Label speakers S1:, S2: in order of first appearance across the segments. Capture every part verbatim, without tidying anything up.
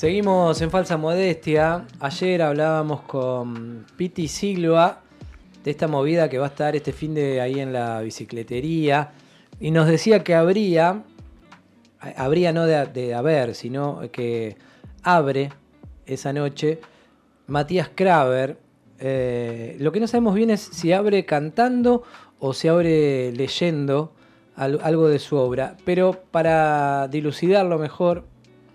S1: Seguimos en Falsa Modestia. Ayer hablábamos con Piti Silva de esta movida que va a estar este fin de ahí en la bicicletería. Y nos decía que habría, habría no de, de haber, sino que abre esa noche Matías Kraber. Eh, lo que no sabemos bien es si abre cantando o si abre leyendo algo de su obra. Pero para dilucidarlo mejor,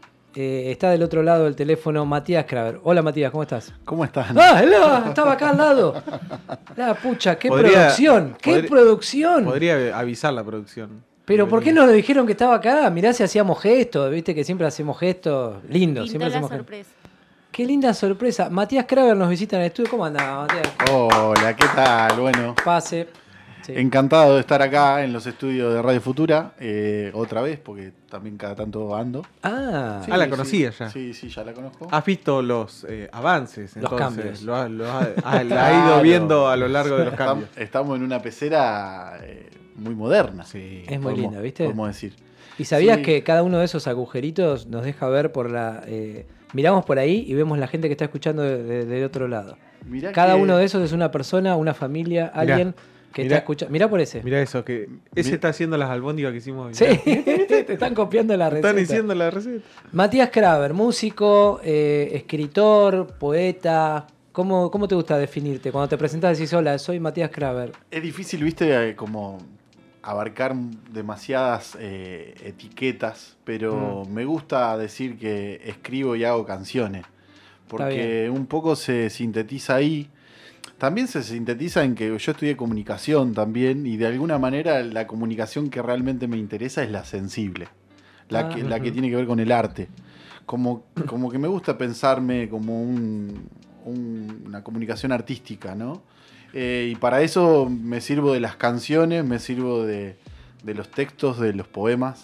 S1: eh, está del otro lado del teléfono Matías Kraber. Hola Matías, ¿cómo estás?
S2: ¿Cómo estás?
S1: ¡Ah, hello! Estaba acá al lado. La pucha, qué
S3: Podría,
S1: producción, qué
S3: podría,
S1: producción.
S3: Podría avisar la producción.
S1: Pero ¿por qué no nos dijeron que estaba acá? Mirá si hacíamos gestos, viste que siempre hacemos gestos lindos.
S4: Pintó
S1: Siempre
S4: la
S1: hacemos
S4: sorpresa.
S1: gestos. Qué linda sorpresa. Matías Kraber nos visita en el estudio. ¿Cómo anda, Matías?
S2: Hola, ¿qué tal? Bueno,
S1: Pase. Sí.
S2: Encantado de estar acá en los estudios de Radio Futura, eh, otra vez, porque también cada tanto ando.
S1: Ah,
S3: Ah, la conocía ya.
S2: Sí, sí, ya la conozco.
S3: Has visto los eh, avances,
S1: Los
S3: entonces.
S1: cambios.
S3: Lo, ha- lo ha, ha- la ha
S2: Claro.
S3: ido viendo a lo largo de los
S2: Estam-
S3: cambios.
S2: Estamos en una pecera eh, muy moderna.
S3: Sí.
S1: es muy
S2: podemos-
S1: linda, ¿viste?
S2: Podemos decir.
S1: ¿Y sabías
S2: Sí.
S1: que cada uno de esos agujeritos nos deja ver por la... Eh, miramos por ahí y vemos la gente que está escuchando de- de- del otro lado.
S2: Mirá
S1: Cada
S2: que-
S1: uno de esos es una persona, una familia, alguien que
S3: mirá.
S1: está escuchando. Mirá por ese.
S3: Mirá eso, que ese
S2: Mi-
S3: está haciendo las albóndigas que hicimos hoy.
S1: Sí,
S3: Mirá.
S1: te están copiando la receta.
S3: Están diciendo la receta.
S1: Matías Kraber, músico, eh, escritor, poeta. ¿Cómo, ¿Cómo te gusta definirte? Cuando te presentás decís, hola, soy Matías Kraber.
S2: Es difícil, viste, eh, como abarcar demasiadas eh, etiquetas, pero
S1: Mm.
S2: me gusta decir que escribo y hago canciones, porque
S1: bien.
S2: un poco se sintetiza ahí. También se sintetiza en que yo estudié comunicación también, y de alguna manera la comunicación que realmente me interesa es la sensible, la,
S1: Ah,
S2: que, la que
S1: ujú.
S2: tiene que ver con el arte. Como, como que me gusta pensarme como un- un- una comunicación artística, ¿no? Eh, y para eso me sirvo de las canciones, me sirvo de, de los textos, de los poemas,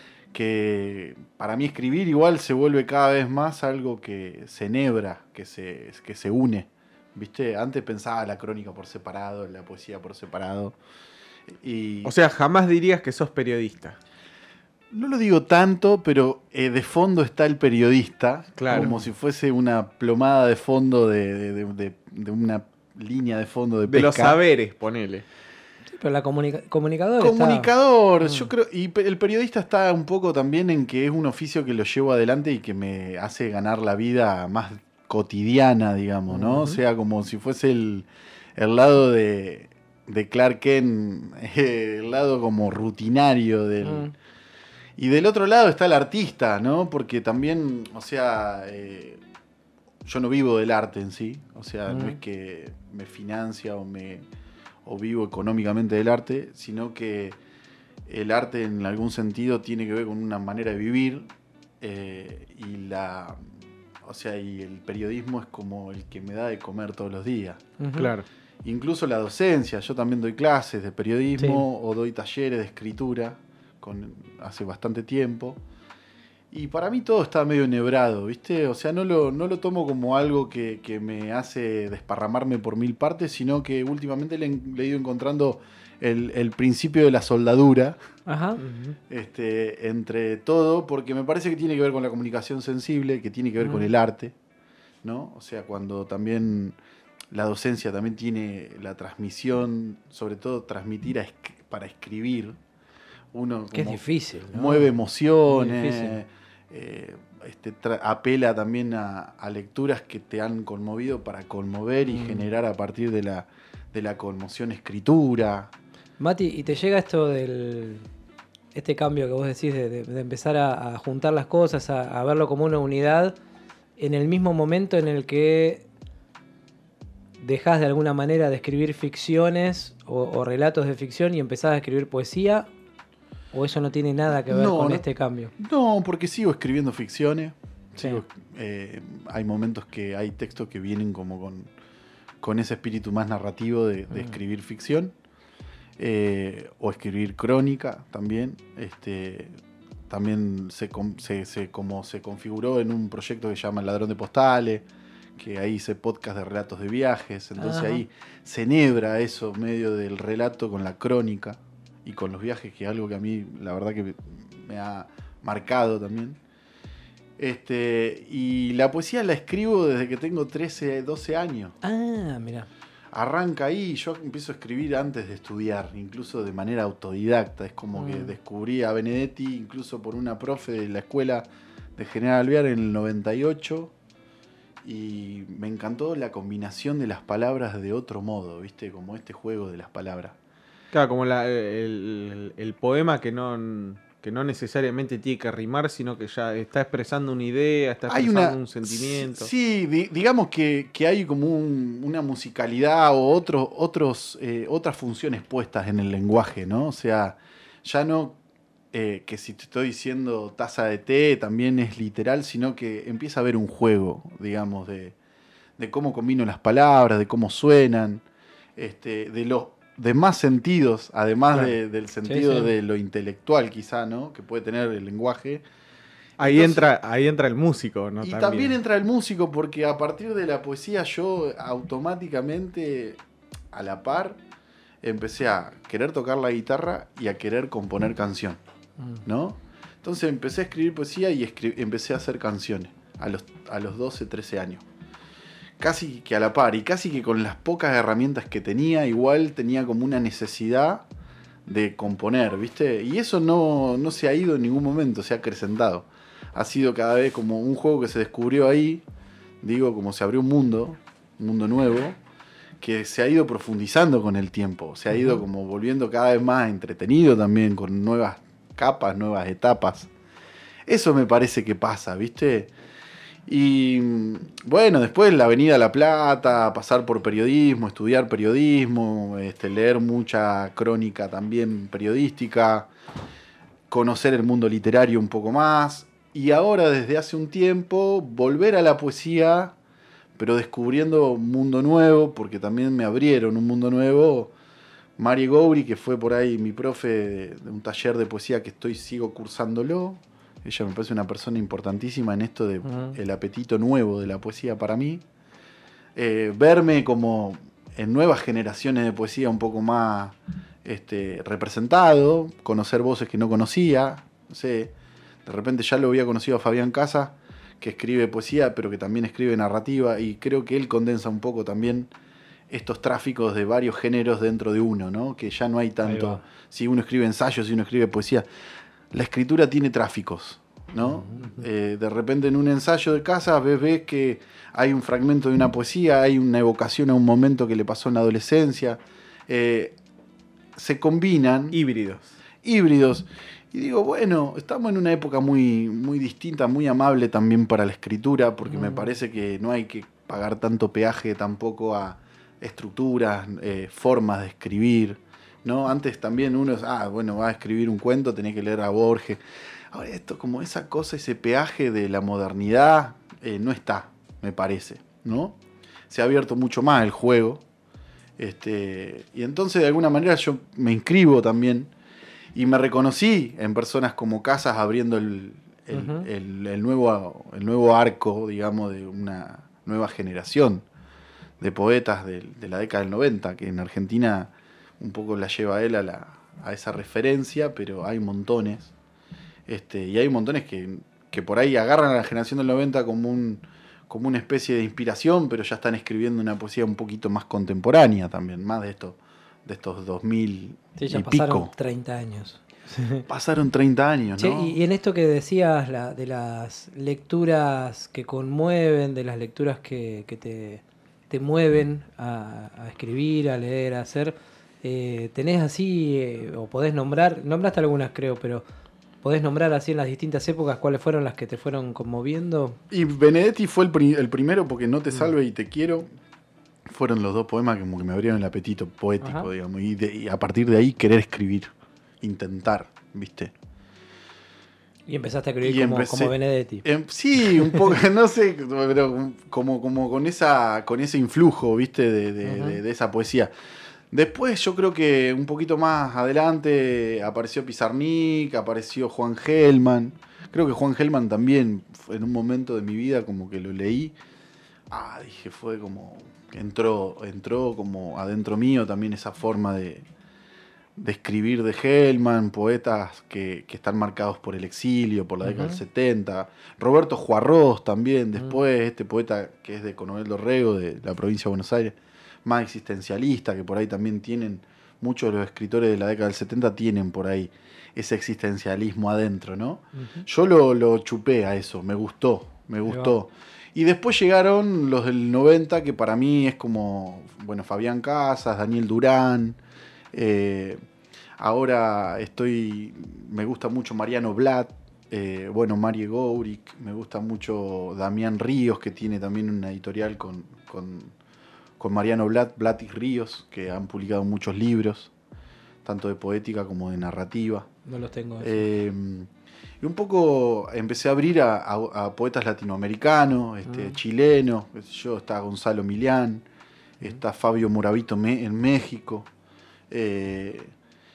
S2: que para mí escribir igual se vuelve cada vez más algo que se enhebra, que se, que se une. ¿Viste? Antes pensaba la crónica por separado, la poesía por separado. Y
S3: O sea, jamás dirías que sos periodista.
S2: no lo digo tanto, pero eh, de fondo está el periodista,
S3: Claro.
S2: como si fuese una plomada de fondo de, de- de- de- de una línea de fondo de
S3: De
S2: pesca.
S3: los saberes, ponele.
S1: Sí, pero la comunica comunicador está-
S2: Comunicador,
S1: Mm.
S2: yo creo, y pe- el periodista está un poco también en que es un oficio que lo llevo adelante y que me hace ganar la vida más cotidiana, digamos, ¿no? O sea, como si fuese el, el lado de, de Clark Kent, el lado como rutinario del...
S1: Mm.
S2: Y del otro lado está el artista, ¿no? Porque también, o sea, eh, yo no vivo del arte en sí, o sea, no
S1: Mm.
S2: es que me financia o me o vivo económicamente del arte, sino que el arte en algún sentido tiene que ver con una manera de vivir, eh, y la, o sea, y el periodismo es como el que me da de comer todos los días.
S1: Ujú.
S3: Claro.
S2: Incluso la docencia, yo también doy clases de periodismo o doy talleres de escritura con, hace bastante tiempo. Y para mí todo está medio enhebrado, ¿viste? O sea, no lo, no lo tomo como algo que, que me hace desparramarme por mil partes, sino que últimamente le, le he ido encontrando el, el principio de la soldadura,
S1: Ajá.
S2: este, entre todo, porque me parece que tiene que ver con la comunicación sensible, que tiene que ver con
S1: Mm.
S2: el arte, ¿no? O sea, cuando también la docencia también tiene la transmisión, sobre todo transmitir a esc- para escribir, uno
S1: Que es
S2: como
S1: difícil, ¿no?
S2: mueve
S1: Muy
S2: emociones,
S1: difícil.
S2: eh, este, tra- apela también a, a lecturas que te han conmovido para conmover y
S1: Mm.
S2: generar a partir de la, de la conmoción escritura.
S1: Mati, ¿y te llega esto del este cambio que vos decís de, de- de empezar a, a juntar las cosas, a, a verlo como una unidad, en el mismo momento en el que dejás de alguna manera de escribir ficciones o, o relatos de ficción y empezás a escribir poesía? ¿O eso no tiene nada que ver
S2: No,
S1: con
S2: no.
S1: este cambio?
S2: No, porque sigo escribiendo ficciones.
S1: Sí.
S2: Sigo, eh, hay momentos que hay textos que vienen como con, con ese espíritu más narrativo de, de
S1: Mm.
S2: escribir ficción. Eh, o escribir crónica también. Este, también se, com- se- se- como se configuró en un proyecto que se llama El Ladrón de Postales, que ahí hice podcast de relatos de viajes. Entonces
S1: Ajá.
S2: ahí se enhebra eso medio del relato con la crónica y con los viajes, que es algo que a mí la verdad que me ha marcado también. Este, y la poesía la escribo desde que tengo trece, doce años.
S1: Ah, mira.
S2: Arranca ahí, yo empiezo a escribir antes de estudiar, incluso de manera autodidacta. Es como mm. que descubrí a Benedetti, incluso por una profe de la escuela de General Alvear en el noventa y ocho. Y me encantó la combinación de las palabras de otro modo, ¿viste? Como este juego de las palabras.
S3: Claro, como la, el, el, el poema que no, que no necesariamente tiene que rimar, sino que ya está expresando una idea, está expresando hay una, un sentimiento.
S2: Sí, di, digamos que, que hay como un, una musicalidad o otros, otros, eh, otras funciones puestas en el lenguaje, ¿no? O sea, ya no... Eh, que si te estoy diciendo taza de té también es literal, sino que empieza a haber un juego, digamos, de, de cómo combino las palabras, de cómo suenan, este, de los demás sentidos, además claro. de, del sentido sí, sí. de lo intelectual quizá, ¿no? Que puede tener el lenguaje.
S3: Ahí, Entonces, entra, ahí entra el músico, ¿no?
S2: Y
S3: también.
S2: también entra el músico porque a partir de la poesía yo automáticamente, a la par, empecé a querer tocar la guitarra y a querer componer canción. ¿No? Entonces empecé a escribir poesía y escri- empecé a hacer canciones a los, a los doce, trece años. Casi que a la par y casi que con las pocas herramientas que tenía, igual tenía como una necesidad de componer, ¿viste? Y eso no, no se ha ido en ningún momento, se ha acrecentado. Ha sido cada vez como un juego que se descubrió ahí, digo, como se abrió un mundo, un mundo nuevo, que se ha ido profundizando con el tiempo, se ha ido como volviendo cada vez más entretenido también, con nuevas capas, nuevas etapas. Eso me parece que pasa, ¿viste? Y bueno, después la Avenida La Plata, pasar por periodismo, estudiar periodismo, este, leer mucha crónica también periodística, conocer el mundo literario un poco más. Y ahora, desde hace un tiempo, volver a la poesía, pero descubriendo un mundo nuevo, porque también me abrieron un mundo nuevo. Mari Gowri, que fue por ahí mi profe de, de un taller de poesía que estoy sigo cursándolo. Ella me parece una persona importantísima en esto de uh-huh. el apetito nuevo de la poesía para mí. Eh, verme como en nuevas generaciones de poesía un poco más este, representado, conocer voces que no conocía. No sé, de repente ya lo había conocido a Fabián Casas, que escribe poesía, pero que también escribe narrativa, y creo que él condensa un poco también estos tráficos de varios géneros dentro de uno, ¿no? Que ya no hay tanto, si uno escribe ensayos, si uno escribe poesía. La escritura tiene tráficos, ¿no? Uh-huh. Eh, de repente en un ensayo de casa ves, ves que hay un fragmento de una poesía, hay una evocación a un momento que le pasó en la adolescencia. Eh, se combinan.
S3: Híbridos.
S2: Híbridos. Y digo, bueno, estamos en una época muy, muy distinta, muy amable también para la escritura, porque uh-huh. me parece que no hay que pagar tanto peaje tampoco a estructuras, eh, formas de escribir, ¿no? Antes también uno, ah, bueno, va a escribir un cuento, tenés que leer a Borges. Ahora esto, como esa cosa, ese peaje de la modernidad, eh, no está, me parece, ¿no? Se ha abierto mucho más el juego. Este, y entonces, de alguna manera, yo me inscribo también y me reconocí en personas como Casas abriendo el, el, uh-huh. el, el, nuevo, el nuevo arco, digamos, de una nueva generación de poetas de, de la década del noventa, que en Argentina un poco la lleva a él a, la, a esa referencia, pero hay montones. Este, y hay montones que, que por ahí agarran a la generación del noventa como, un, como una especie de inspiración, pero ya están escribiendo una poesía un poquito más contemporánea también, más de, esto, de estos dos mil
S1: sí, ya
S2: y
S1: pasaron
S2: pico.
S1: treinta años.
S2: Pasaron treinta años, ¿no?
S1: Sí, y, y en esto que decías la, de las lecturas que conmueven, de las lecturas que, que te, te mueven a, a escribir, a leer, a hacer, eh, ¿tenés así, eh, o podés nombrar, nombraste algunas creo, pero podés nombrar así en las distintas épocas cuáles fueron las que te fueron conmoviendo?
S2: Y Benedetti fue el, pri- el primero, porque No te salve y te quiero fueron los dos poemas que como que me abrieron el apetito poético, ajá, digamos, y, de, y a partir de ahí querer escribir, intentar, ¿viste?
S1: Y empezaste a escribir como, empecé, como Benedetti.
S2: Eh, sí, un poco, no sé, pero como, como con esa con ese influjo, ¿viste? De, de, uh-huh. de, de esa poesía. Después yo creo que un poquito más adelante apareció Pizarnik, apareció Juan Gelman. Creo que Juan Gelman también, en un momento de mi vida, como que lo leí. Ah, dije, fue como... Entró, entró como adentro mío también esa forma de, de escribir de Hellman, poetas que, que están marcados por el exilio, por la década uh-huh. del setenta. Roberto Juarros también, después, uh-huh. este poeta que es de Coronel Dorrego, de la provincia de Buenos Aires, más existencialista, que por ahí también tienen, muchos de los escritores de la década del setenta tienen por ahí ese existencialismo adentro, ¿no? Uh-huh. Yo lo, lo chupé a eso, me gustó, me gustó. Y después llegaron los del noventa, que para mí es como, bueno, Fabián Casas, Daniel Durán. Eh, ahora estoy, me gusta mucho Mariano Blatt, eh, bueno, Marie Gourik, me gusta mucho Damián Ríos, que tiene también una editorial con, con, con Mariano Blatt, Blatt y Ríos, que han publicado muchos libros, tanto de poética como de narrativa.
S1: No los tengo.
S2: Eh, y un poco empecé a abrir a, a, a poetas latinoamericanos, este, mm. chilenos, qué sé yo, está Gonzalo Millán, mm. está Fabio Moravito me, en México. Eh,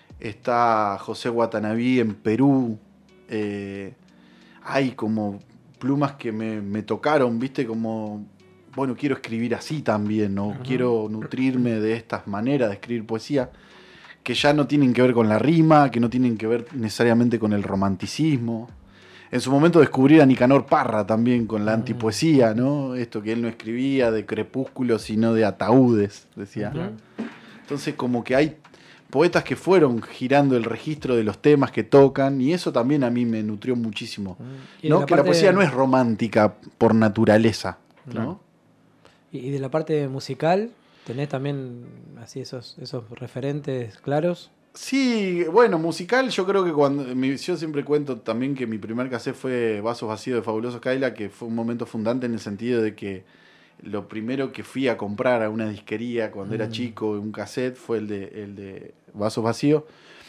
S2: está José Guatanabí en Perú. Eh, hay como plumas que me, me tocaron, viste, como, bueno, quiero escribir así también, ¿no? Uh-huh. Quiero nutrirme de estas maneras de escribir poesía, que ya no tienen que ver con la rima, que no tienen que ver necesariamente con el romanticismo. En su momento descubrí a Nicanor Parra también con la uh-huh. antipoesía, ¿no? Esto que él no escribía de crepúsculos, sino de ataúdes, decía. Uh-huh. Entonces como que hay poetas que fueron girando el registro de los temas que tocan, y eso también a mí me nutrió muchísimo. ¿No? La que la poesía de... no es romántica por naturaleza, ¿no? No.
S1: ¿Y de la parte musical tenés también así esos, esos referentes claros?
S2: Sí, bueno, musical yo creo que cuando... Yo siempre cuento también que mi primer cassette fue Vasos Vacíos de Fabuloso Kaila, que fue un momento fundante en el sentido de que lo primero que fui a comprar a una disquería cuando mm. era chico, un cassette, fue el de, el de Vasos Vacíos.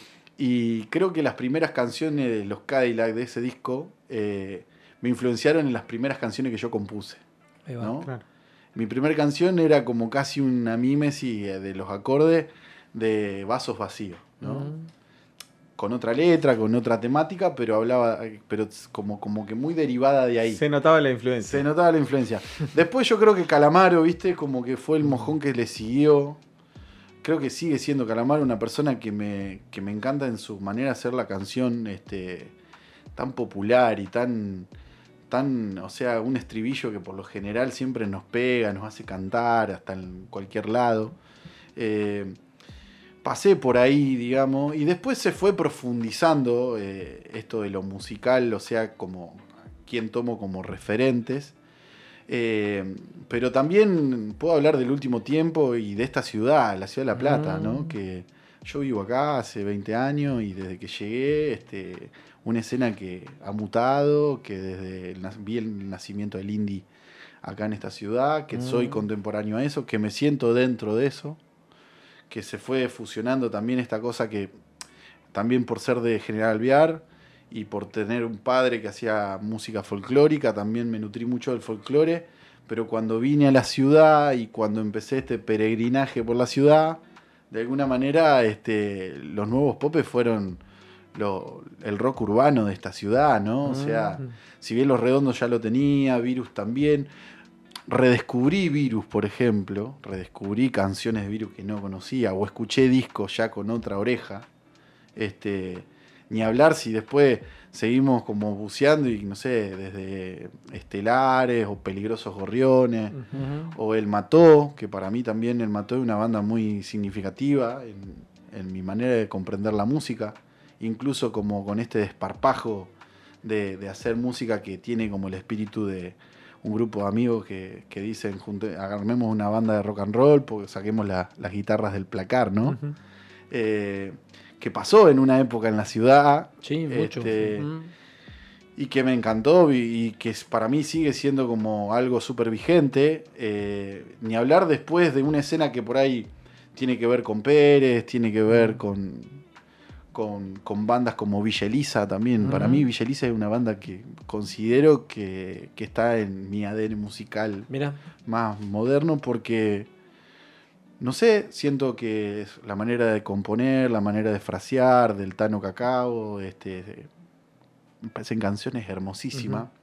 S2: Y creo que las primeras canciones de los Cadillac de ese disco eh, me influenciaron en las primeras canciones que yo compuse.
S1: Ahí va,
S2: ¿no?
S1: Claro.
S2: Mi primera canción era como casi una mímesis de los acordes de Vasos Vacíos, ¿no? Mm. Con otra letra, con otra temática, pero hablaba, pero como, como que muy derivada de ahí.
S3: Se notaba la influencia.
S2: Se notaba la influencia. Después yo creo que Calamaro, viste, como que fue el mojón que le siguió. Creo que sigue siendo Calamaro una persona que me, que me encanta en su manera de hacer la canción, este, tan popular y tan, tan, o sea, un estribillo que por lo general siempre nos pega, nos hace cantar hasta en cualquier lado. Eh, Pasé por ahí, digamos, y después se fue profundizando eh, esto de lo musical, o sea, como quién tomo como referentes. Eh, pero también puedo hablar del último tiempo y de esta ciudad, la ciudad de La Plata, mm. ¿no? Que yo vivo acá hace veinte años y desde que llegué, este, una escena que ha mutado, que desde el, vi el nacimiento del indie acá en esta ciudad, que mm. soy contemporáneo a eso, que me siento dentro de eso, que se fue fusionando también esta cosa que también por ser de General Alvear y por tener un padre que hacía música folclórica, también me nutrí mucho del folclore, pero cuando vine a la ciudad y cuando empecé este peregrinaje por la ciudad, de alguna manera este, los nuevos popes fueron lo, el rock urbano de esta ciudad, ¿no? O sea, si bien Los Redondos ya lo tenía, Virus también... Redescubrí Virus, por ejemplo, redescubrí canciones de Virus que no conocía, o escuché discos ya con otra oreja. Este, ni hablar si después seguimos como buceando y no sé, desde Estelares o Peligrosos Gorriones, uh-huh. o El Mató, que para mí también El Mató es una banda muy significativa en, en mi manera de comprender la música, incluso como con este desparpajo de, de hacer música que tiene como el espíritu de un grupo de amigos que, que dicen, junte, armemos una banda de rock and roll, porque saquemos la, las guitarras del placar, ¿no? Uh-huh. Eh, que pasó en una época en la ciudad.
S1: Sí, mucho.
S2: Este, uh-huh. Y que me encantó y, y que para mí sigue siendo como algo súper vigente. Eh, ni hablar después de una escena que por ahí tiene que ver con Pérez, tiene que ver con... Con, con bandas como Villa Elisa también. Uh-huh. Para mí Villa Elisa es una banda que considero que, que está en mi A D N musical.
S1: Mirá.
S2: Más moderno porque, no sé, siento que es la manera de componer, la manera de frasear del Tano Cacao, este, me parecen canciones hermosísimas, uh-huh.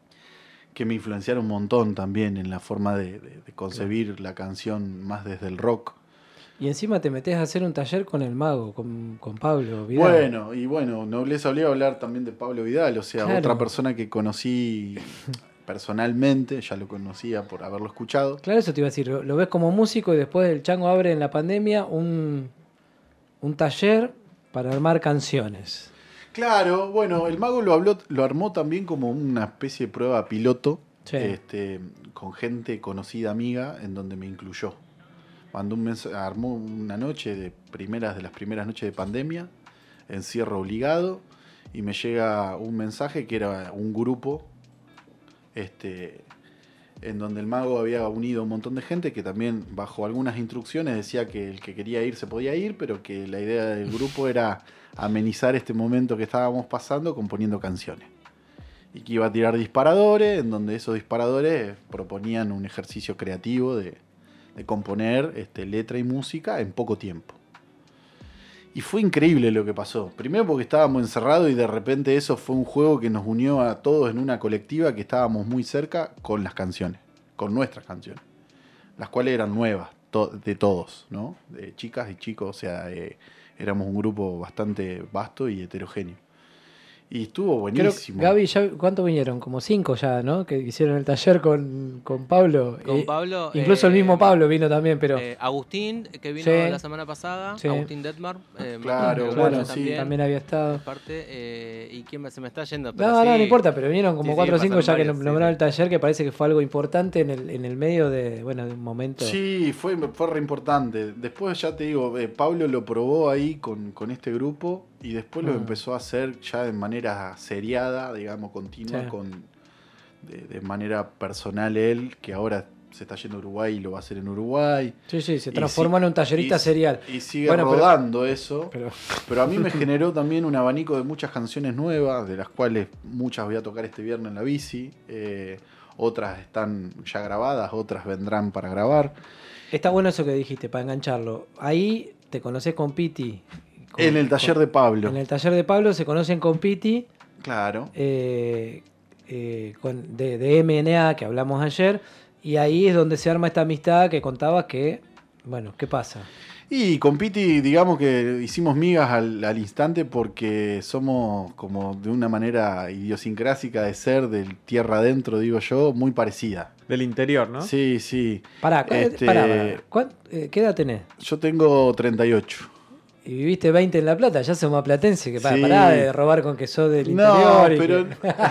S2: que me influenciaron un montón también en la forma de, de, de concebir claro. la canción más desde el rock.
S1: Y encima te metés a hacer un taller con el mago, con, con Pablo Vidal.
S2: Bueno, y bueno, Nobleza obliga a hablar también de Pablo Vidal, o sea,
S1: Claro.
S2: otra persona que conocí personalmente, ya lo conocía por haberlo escuchado.
S1: Claro, eso te iba a decir, lo, lo ves como músico y después el Chango abre en la pandemia un, un taller para armar canciones.
S2: Claro, bueno, el mago lo habló, lo armó también como una especie de prueba piloto,
S1: Sí.
S2: este, con gente conocida, amiga, en donde me incluyó. Mandó un mensaje, armó una noche de primeras de las primeras noches de pandemia, encierro obligado, y me llega un mensaje que era un grupo, este, en donde el mago había unido a un montón de gente que también bajo algunas instrucciones decía que el que quería ir se podía ir, pero que la idea del grupo era amenizar este momento que estábamos pasando componiendo canciones. Y que iba a tirar disparadores, en donde esos disparadores proponían un ejercicio creativo de, de componer este, letra y música en poco tiempo. Y fue increíble lo que pasó. Primero porque estábamos encerrados y de repente eso fue un juego que nos unió a todos en una colectiva que estábamos muy cerca con las canciones, con nuestras canciones. Las cuales eran nuevas, to- de todos, ¿no? De chicas y chicos, o sea, eh, éramos un grupo bastante vasto y heterogéneo. Y estuvo buenísimo.
S1: Creo, Gaby, ya, ¿cuántos vinieron? Como cinco ya, ¿no? Que hicieron el taller con, con Pablo.
S4: Con
S1: Eh,
S4: Pablo.
S1: Incluso
S4: eh,
S1: el mismo Pablo vino también, pero...
S4: eh, Agustín, que vino
S1: Sí.
S4: la semana pasada.
S1: Sí.
S4: Agustín Detmar. Eh,
S2: Claro,
S4: Manuel
S2: bueno,
S4: Garza
S2: sí.
S4: también.
S1: también había estado.
S4: Parte, eh, ¿Y quién más? Se me está yendo? Pero
S1: No,
S4: sí.
S1: no, no importa, pero vinieron como
S4: Sí, sí,
S1: cuatro o cinco ya
S4: pasaron
S1: que
S4: varios, sí,
S1: nombraron
S4: sí.
S1: el taller, que parece que fue algo importante en el, en el medio de, bueno, de un momento.
S2: Sí, fue, fue re importante. Después ya te digo, eh, Pablo lo probó ahí con, con este grupo y después lo
S1: Mm.
S2: empezó a hacer ya de manera seriada, digamos, continua,
S1: Sí.
S2: con de, de manera personal él, que ahora se está yendo a Uruguay y lo va a hacer en Uruguay.
S1: Sí, sí, se
S2: Y
S1: transformó
S2: si-
S1: en un tallerista
S2: y-
S1: serial.
S2: Y sigue
S1: Bueno, pero-
S2: rodando eso.
S1: Pero,
S2: Pero a mí me generó también un abanico de muchas canciones nuevas, de las cuales muchas voy a tocar este viernes en la bici. eh, otras están ya grabadas, otras vendrán para grabar.
S1: está bueno eso que dijiste, para engancharlo. Ahí te conoces con Piti. con-
S2: En el taller
S1: con-
S2: de Pablo.
S1: En el taller de Pablo se conocen con Piti,
S2: Claro.
S1: eh, eh, con, de, de M N A, que hablamos ayer, y ahí es donde se arma esta amistad que contabas que, bueno, ¿qué pasa?
S2: Y con Piti, digamos que hicimos migas al, al instante porque somos como de una manera idiosincrásica de ser, del tierra adentro, digo yo, muy parecida.
S3: Del interior, ¿no?
S2: Sí, sí.
S1: Pará, cu-
S2: Este-
S1: pará, pará. ¿Cuán- eh, ¿Qué edad tenés?
S2: Yo tengo treinta y ocho.
S1: Y viviste veinte en La Plata, ya sos más platense, que para,
S2: Sí.
S1: pará de robar con que sos del
S2: No,
S1: interior. y
S2: pero...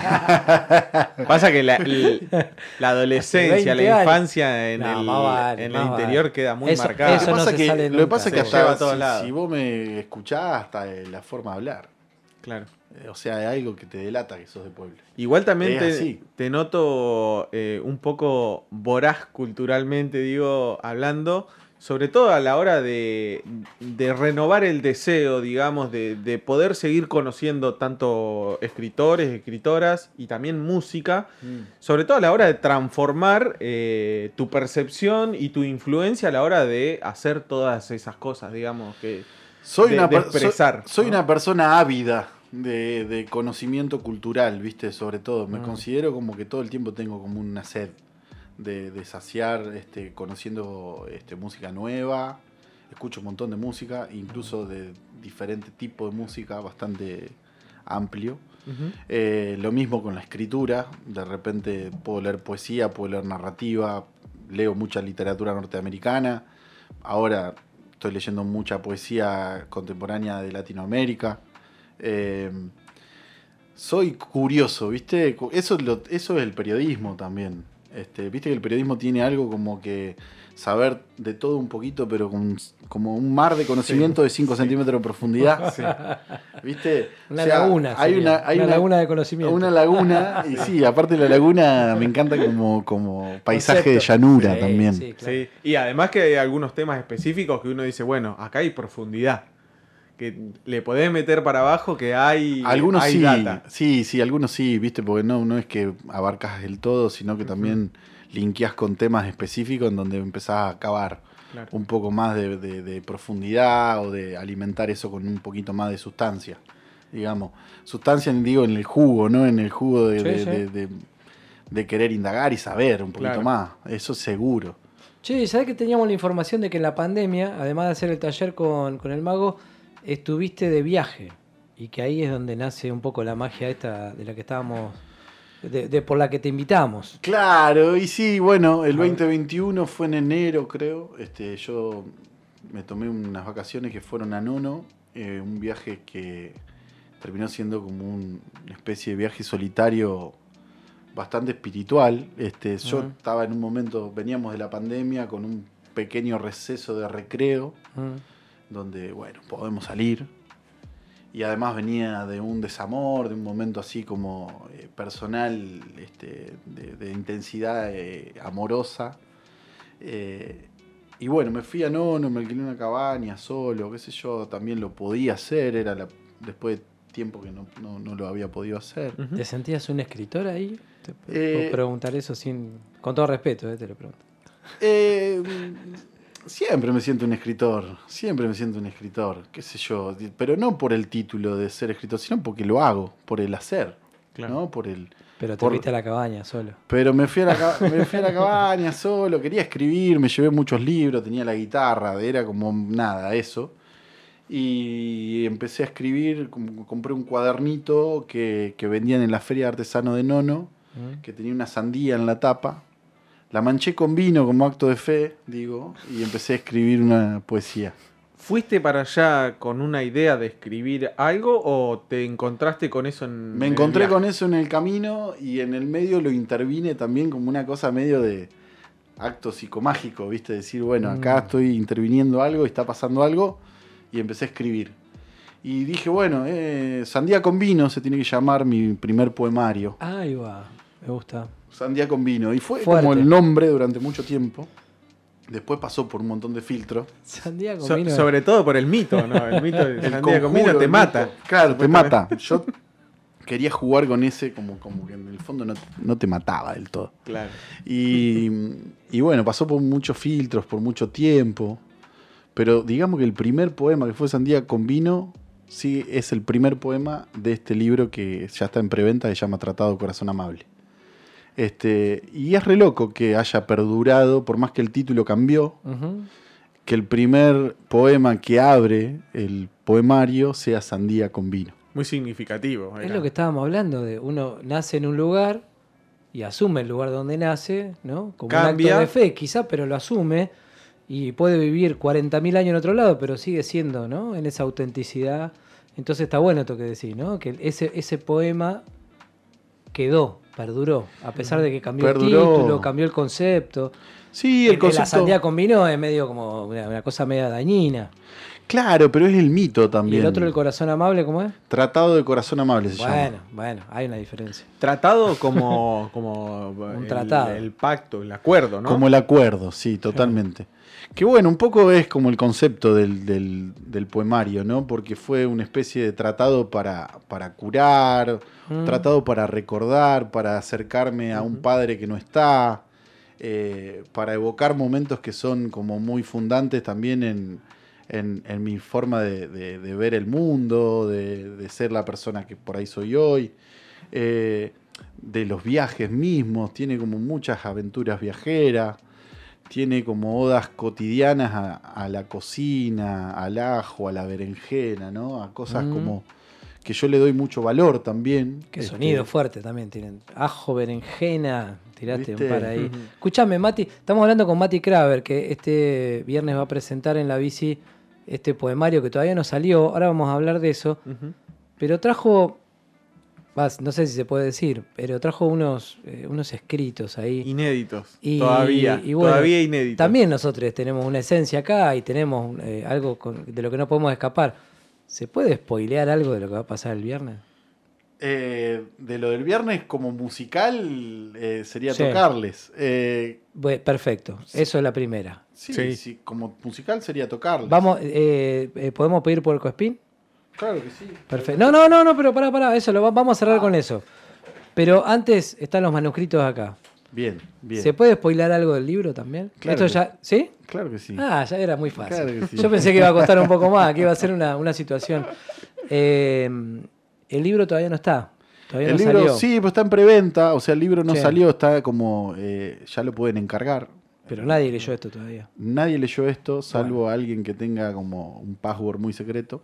S1: que-
S3: Pasa que la, el- la adolescencia,
S1: veinte
S3: la
S1: años.
S3: infancia en
S1: No,
S3: el,
S1: más vale,
S3: en
S1: más
S3: el interior
S1: vale.
S3: queda muy
S1: Eso-
S3: marcada.
S1: eso
S2: Lo que
S1: no
S2: pasa
S1: se
S2: que,
S1: sale
S2: lo que
S1: nunca.
S2: pasa es que
S3: Se
S2: hasta
S3: lleva a todos
S2: si,
S3: lados.
S2: si vos me escuchás, hasta eh, la forma de hablar.
S3: Claro.
S2: Eh, O sea, hay algo que te delata que sos de pueblo.
S3: Igual también
S2: Es
S3: te,
S2: así.
S3: te noto eh, un poco voraz culturalmente, digo, hablando, sobre todo a la hora de, de renovar el deseo, digamos, de, de poder seguir conociendo tanto escritores, escritoras y también música, sobre todo a la hora de transformar eh, tu percepción y tu influencia a la hora de hacer todas esas cosas, digamos, que
S2: Soy,
S3: de-
S2: una,
S3: de
S2: per- soy-
S3: expresar,
S2: soy
S3: ¿no?
S2: una persona ávida de, de conocimiento cultural, ¿viste? Sobre todo. Me
S1: Mm.
S2: considero como que todo el tiempo tengo como una sed de, de saciar, este, conociendo este, música nueva. Escucho un montón de música, incluso de diferente tipo de música, bastante amplio.
S3: Ujú.
S2: Eh, lo mismo con la escritura. De repente puedo leer poesía, puedo leer narrativa, leo mucha literatura norteamericana. Ahora estoy leyendo mucha poesía contemporánea de Latinoamérica. Eh, soy curioso, ¿viste? Eso es, lo- eso es el periodismo también. Este, Viste que el periodismo tiene algo como que saber de todo un poquito, pero con, como un mar de conocimiento de cinco centímetros de profundidad.
S3: Sí.
S2: ¿Viste?
S1: Una
S2: O sea,
S1: laguna.
S2: Hay
S1: sería,
S2: una, hay
S1: una
S2: una-
S1: laguna de conocimiento.
S2: una laguna, y sí, aparte de la laguna me encanta como, como paisaje de
S1: Concepto.
S2: llanura
S1: Sí,
S2: también.
S1: sí, claro.
S3: Sí, y además que hay algunos temas específicos que uno dice, bueno, acá hay profundidad. Que le podés meter para abajo que hay,
S2: Algunos
S3: hay
S2: sí,
S3: data.
S2: sí, sí, algunos sí, viste, porque no, no es que abarcas el todo, sino que también linkeás con temas específicos en donde empezás a cavar
S3: Claro.
S2: un poco más de, de- de profundidad o de alimentar eso con un poquito más de sustancia, digamos. Sustancia, digo, en el jugo, ¿no? En el jugo de,
S1: Sí,
S2: de-
S1: sí.
S2: de- de- de querer indagar y saber un poquito
S3: Claro.
S2: más, eso seguro.
S1: Che, ¿sabés que teníamos la información de que en la pandemia, además de hacer el taller con, con el mago, estuviste de viaje? Y que ahí es donde nace un poco la magia esta de la que estábamos, de, de por la que te invitamos.
S2: Claro, y sí, bueno, el
S1: A ver.
S2: veinte veintiuno fue en enero, creo. Este, yo me tomé unas vacaciones que fueron a Nono, eh, un viaje que terminó siendo como un- una especie de viaje solitario bastante espiritual. Este, yo
S1: Ujú.
S2: estaba en un momento, veníamos de la pandemia con un pequeño receso de recreo,
S1: Mm.
S2: donde, bueno, podemos salir. Y además venía de un desamor, de un momento así como eh, personal, este, de, de intensidad eh, amorosa. Eh, y bueno, me fui a Nono, me alquilé una cabaña solo, qué sé yo, también lo podía hacer, era la, después de tiempo que no, no, no lo había podido hacer.
S3: Ujú.
S1: ¿Te sentías un escritor ahí? Te puedo
S2: Eh,
S1: preguntar eso sin, con todo respeto, eh, te lo pregunto.
S2: Eh, siempre me siento un escritor, siempre me siento un escritor, qué sé yo, pero no por el título de ser escritor, sino porque lo hago, por el hacer,
S3: Claro.
S2: ¿no? Por el,
S1: Pero te
S2: por-
S1: fuiste a la cabaña solo.
S2: Pero me fui, a la, ca- me fui a la cabaña solo, quería escribir, me llevé muchos libros, tenía la guitarra, era como nada, eso. Y empecé a escribir, com- compré un cuadernito que, que vendían en la Feria de Artesano de Nono,
S1: Mm.
S2: que tenía una sandía en la tapa. La manché con vino como acto de fe, digo, y empecé a escribir una poesía.
S3: ¿Fuiste para allá con una idea de escribir algo o te encontraste con eso en
S2: Me
S3: en el
S2: encontré
S3: viaje?
S2: con eso en el camino y en el medio lo intervine también como una cosa medio de acto psicomágico, ¿viste? Decir, bueno, acá
S1: Mm.
S2: estoy interviniendo algo, está pasando algo, y empecé a escribir. Y dije, bueno, eh, Sandía con vino se tiene que llamar mi primer poemario.
S1: Ahí va, me gusta.
S2: Sandía con vino. Y fue
S1: Fuerte.
S2: como el nombre durante mucho tiempo. Después pasó por un montón de filtros.
S1: Sandía con
S3: So-
S1: vino.
S3: sobre todo por el mito, ¿no? El mito de
S2: El
S3: sandía con
S2: conjuro
S3: vino te
S2: del
S3: mata.
S2: mito. Claro, te
S3: Supuestamente.
S2: mata. Yo quería jugar con ese, como, como que en el fondo no, no te mataba del todo.
S3: Claro.
S2: Y, y bueno, pasó por muchos filtros, por mucho tiempo. Pero digamos que el primer poema que fue Sandía con vino, sí es el primer poema de este libro que ya está en preventa, que se llama Tratado de Corazón Amable. Este, y es re loco que haya perdurado, por más que el título cambió,
S1: Ujú.
S2: que el primer poema que abre el poemario sea Sandía con vino.
S3: Muy significativo.
S1: Es
S3: era.
S1: lo que estábamos hablando, de uno nace en un lugar y asume el lugar donde nace, ¿no? Como
S3: Cambia.
S1: un acto de fe, quizá, pero lo asume y puede vivir cuarenta mil años en otro lado, pero sigue siendo, ¿no? En esa autenticidad. Entonces está bueno esto que decís, ¿no? Que ese, ese poema quedó, perduró, a pesar de que cambió
S2: Perduró.
S1: el título, cambió el concepto.
S2: Sí,
S1: El-
S2: el
S1: La
S2: concepto...
S1: sandía con vino es medio como una, una cosa media dañina.
S2: Claro, pero es el mito
S1: Y
S2: también.
S1: el otro, el corazón amable, ¿cómo es?
S2: Tratado de Corazón Amable se
S1: Bueno,
S2: llama.
S1: bueno, hay una diferencia.
S3: Tratado como, como
S1: Un
S3: el,
S1: tratado.
S3: el pacto, el acuerdo, ¿no?
S2: Como el acuerdo, sí, totalmente. Que bueno, un poco es como el concepto del, del- del poemario, ¿no? Porque fue una especie de tratado para, para curar,
S1: Mm.
S2: tratado para recordar, para acercarme a un padre que no está, eh, para evocar momentos que son como muy fundantes también en, en- en mi forma de, de- de ver el mundo, de, de ser la persona que por ahí soy hoy. Eh, de los viajes mismos, tiene como muchas aventuras viajeras. Tiene como odas cotidianas a, a la cocina, al ajo, a la berenjena, ¿no? A cosas
S1: Mm.
S2: como que yo le doy mucho valor también.
S1: Qué
S2: Este,
S1: sonido fuerte también tienen. Ajo, berenjena, tiraste
S2: ¿Viste?
S1: un par ahí.
S3: Ujú.
S1: Escuchame, Mati, estamos hablando con Mati Kraver, que este viernes va a presentar en la bici este poemario que todavía no salió. Ahora vamos a hablar de eso.
S3: Ujú.
S1: Pero trajo, vas, no sé si se puede decir, pero trajo unos, eh, unos escritos ahí.
S3: Inéditos.
S1: Y-
S3: todavía.
S1: y bueno,
S3: todavía inéditos.
S1: También nosotros tenemos una esencia acá y tenemos eh, algo con- de lo que no podemos escapar. ¿Se puede spoilear algo de lo que va a pasar el viernes?
S2: eh, de lo del viernes como musical eh, sería
S1: Sí.
S2: tocarles. Eh,
S1: Bue- perfecto, eso es la primera.
S2: sí,
S3: Sí.
S2: sí, como musical sería tocarles.
S1: Vamos, eh, eh, ¿podemos pedir por Cospin?
S2: Claro que sí.
S1: Perfecto. No, no, no, no, pero pará, pará, eso lo va- vamos a cerrar con eso. Pero antes están los manuscritos acá.
S2: Bien, bien.
S1: ¿Se puede spoilar algo del libro también?
S2: Claro
S1: Esto
S2: que-
S1: ya, ¿sí?
S2: Claro que sí.
S1: Ah, ya era muy fácil.
S2: Claro que sí.
S1: Yo pensé que iba a costar un poco más, que iba a ser una, una situación. Eh, el libro todavía no está. Todavía
S2: El
S1: no
S2: libro,
S1: salió.
S2: sí, pues está en preventa, o sea, el libro no
S1: Sí.
S2: salió, está como, eh, ya lo pueden encargar.
S1: Pero nadie leyó esto todavía.
S2: Nadie leyó esto, salvo alguien que tenga como un password muy secreto.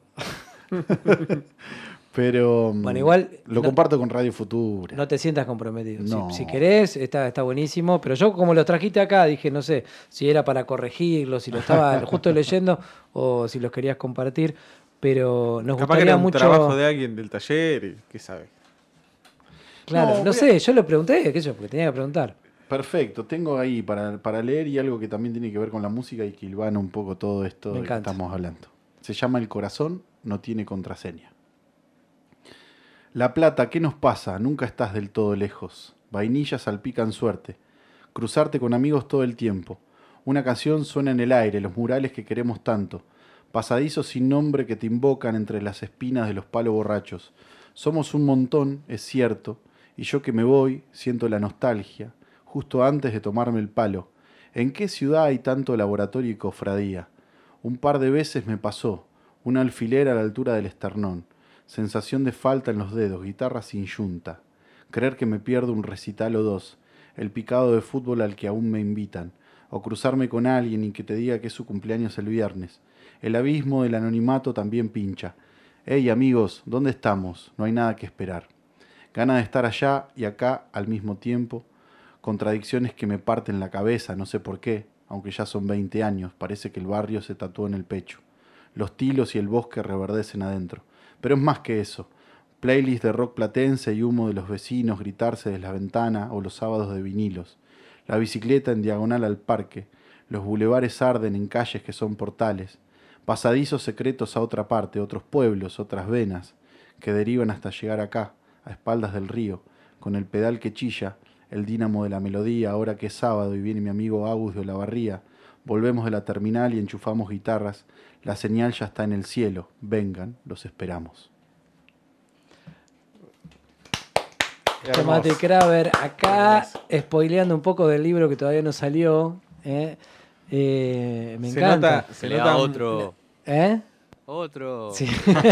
S2: Pero mm,
S1: Bueno, igual
S2: lo
S1: no-
S2: comparto con Radio Futura.
S1: No te sientas comprometido. Si-
S2: No.
S1: Si, querés, está, está buenísimo. Pero yo, como lo trajiste acá, dije, no sé si era para corregirlo, si lo estaba justo leyendo o si los querías compartir. Pero nos
S3: Capaz que
S1: gustaría
S3: era un
S1: mucho.
S3: trabajo de alguien del taller, y qué sabe.
S1: Claro,
S2: No,
S1: no,
S2: voy a-
S1: sé, yo lo pregunté, qué sé yo, porque tenía que preguntar.
S2: Perfecto, tengo ahí para, para leer y algo que también tiene que ver con la música y que hilvana un poco todo esto
S1: Me
S2: de que
S1: encanta.
S2: estamos hablando. Se llama El corazón no tiene contraseña. La Plata, ¿qué nos pasa? Nunca estás del todo lejos. Vainillas salpican suerte. Cruzarte con amigos todo el tiempo. Una canción suena en el aire, los murales que queremos tanto. Pasadizos sin nombre que te invocan entre las espinas de los palos borrachos. Somos un montón, es cierto, y yo que me voy siento la nostalgia, justo antes de tomarme el palo. ¿En qué ciudad hay tanto laboratorio y cofradía? Un par de veces me pasó, un alfiler a la altura del esternón, sensación de falta en los dedos, guitarra sin yunta, creer que me pierdo un recital o dos, el picado de fútbol al que aún me invitan, o cruzarme con alguien y que te diga que es su cumpleaños el viernes. El abismo del anonimato también pincha. Hey amigos, ¿dónde estamos? No hay nada que esperar. Gana de estar allá y acá al mismo tiempo. Contradicciones que me parten la cabeza, no sé por qué, aunque ya son veinte años, parece que el barrio se tatuó en el pecho. Los tilos y el bosque reverdecen adentro. Pero es más que eso. Playlist de rock platense y humo de los vecinos gritarse desde la ventana o los sábados de vinilos. La bicicleta en diagonal al parque. Los bulevares arden en calles que son portales. Pasadizos secretos a otra parte, otros pueblos, otras venas, que derivan hasta llegar acá, a espaldas del río, con el pedal que chilla, el dínamo de la melodía, ahora que es sábado y viene mi amigo Agus de Olavarría. Volvemos de la terminal y enchufamos guitarras. La señal ya está en el cielo. Vengan, los esperamos.
S1: Tomate Kraver, acá spoileando un poco del libro que todavía no salió. ¿eh? Eh, me
S3: Se
S1: encanta.
S3: nota-
S4: Se le da otro.
S1: ¿Eh?
S4: Otro.
S1: Sí.